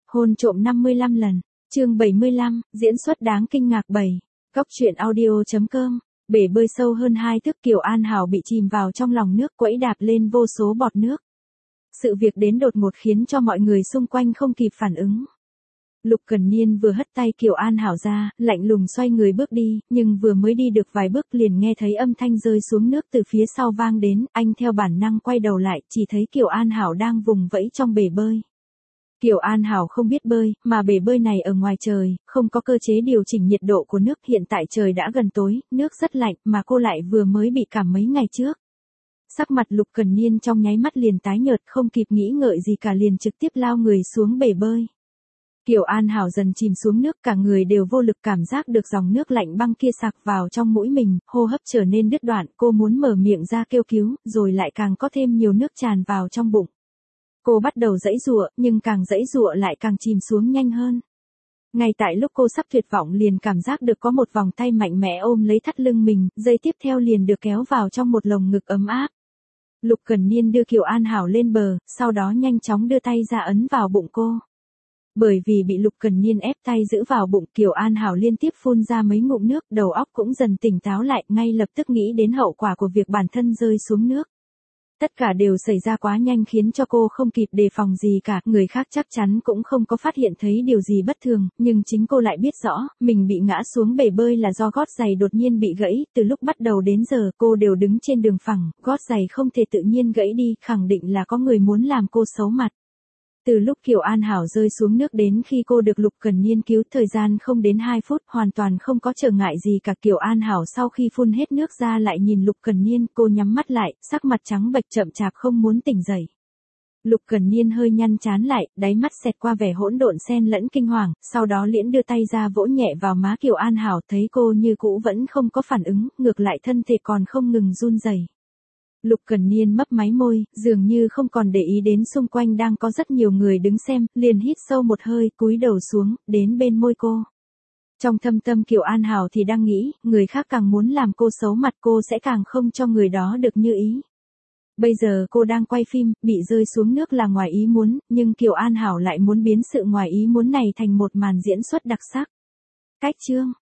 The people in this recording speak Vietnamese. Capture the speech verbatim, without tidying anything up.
Hôn trộm năm mươi lăm lần. Chương bảy mươi lăm, diễn xuất đáng kinh ngạc bảy. Góc truyện audio.com. Bể bơi sâu hơn hai thước, Kiều An Hảo bị chìm vào trong lòng nước, quẫy đạp lên vô số bọt nước. Sự việc đến đột ngột khiến cho mọi người xung quanh không kịp phản ứng. Lục Cần Niên vừa hất tay Kiều An Hảo ra, lạnh lùng xoay người bước đi, nhưng vừa mới đi được vài bước liền nghe thấy âm thanh rơi xuống nước từ phía sau vang đến, anh theo bản năng quay đầu lại, chỉ thấy Kiều An Hảo đang vùng vẫy trong bể bơi. Kiều An Hảo không biết bơi, mà bể bơi này ở ngoài trời, không có cơ chế điều chỉnh nhiệt độ của nước, hiện tại trời đã gần tối, nước rất lạnh, mà cô lại vừa mới bị cảm mấy ngày trước. Sắc mặt Lục Cần Niên trong nháy mắt liền tái nhợt, không kịp nghĩ ngợi gì cả liền trực tiếp lao người xuống bể bơi. Kiều An Hảo dần chìm xuống nước, cả người đều vô lực, cảm giác được dòng nước lạnh băng kia sặc vào trong mũi mình, hô hấp trở nên đứt đoạn, cô muốn mở miệng ra kêu cứu, rồi lại càng có thêm nhiều nước tràn vào trong bụng. Cô bắt đầu giãy giụa, nhưng càng giãy giụa lại càng chìm xuống nhanh hơn. Ngay tại lúc cô sắp tuyệt vọng liền cảm giác được có một vòng tay mạnh mẽ ôm lấy thắt lưng mình, giây tiếp theo liền được kéo vào trong một lồng ngực ấm áp. Lục Cần Niên đưa Kiều An Hảo lên bờ, sau đó nhanh chóng đưa tay ra ấn vào bụng cô. Bởi vì bị Lục Cần Niên ép tay giữ vào bụng, Kiều An Hảo liên tiếp phun ra mấy ngụm nước, đầu óc cũng dần tỉnh táo lại, ngay lập tức nghĩ đến hậu quả của việc bản thân rơi xuống nước. Tất cả đều xảy ra quá nhanh khiến cho cô không kịp đề phòng gì cả, người khác chắc chắn cũng không có phát hiện thấy điều gì bất thường, nhưng chính cô lại biết rõ, mình bị ngã xuống bể bơi là do gót giày đột nhiên bị gãy, từ lúc bắt đầu đến giờ cô đều đứng trên đường phẳng, gót giày không thể tự nhiên gãy đi, khẳng định là có người muốn làm cô xấu mặt. Từ lúc Kiều An Hảo rơi xuống nước đến khi cô được Lục Cần Niên cứu, thời gian không đến hai phút, hoàn toàn không có trở ngại gì cả. Kiều An Hảo sau khi phun hết nước ra lại nhìn Lục Cần Niên, cô nhắm mắt lại, sắc mặt trắng bệch chậm chạp không muốn tỉnh dậy. Lục Cần Niên hơi nhăn trán lại, đáy mắt xẹt qua vẻ hỗn độn xen lẫn kinh hoàng, sau đó liễn đưa tay ra vỗ nhẹ vào má Kiều An Hảo, thấy cô như cũ vẫn không có phản ứng, ngược lại thân thể còn không ngừng run rẩy. Lục Cần Niên mấp máy môi, dường như không còn để ý đến xung quanh đang có rất nhiều người đứng xem, liền hít sâu một hơi, cúi đầu xuống, đến bên môi cô. Trong thâm tâm Kiều An Hảo thì đang nghĩ, người khác càng muốn làm cô xấu mặt cô sẽ càng không cho người đó được như ý. Bây giờ cô đang quay phim, bị rơi xuống nước là ngoài ý muốn, nhưng Kiều An Hảo lại muốn biến sự ngoài ý muốn này thành một màn diễn xuất đặc sắc. Cách chương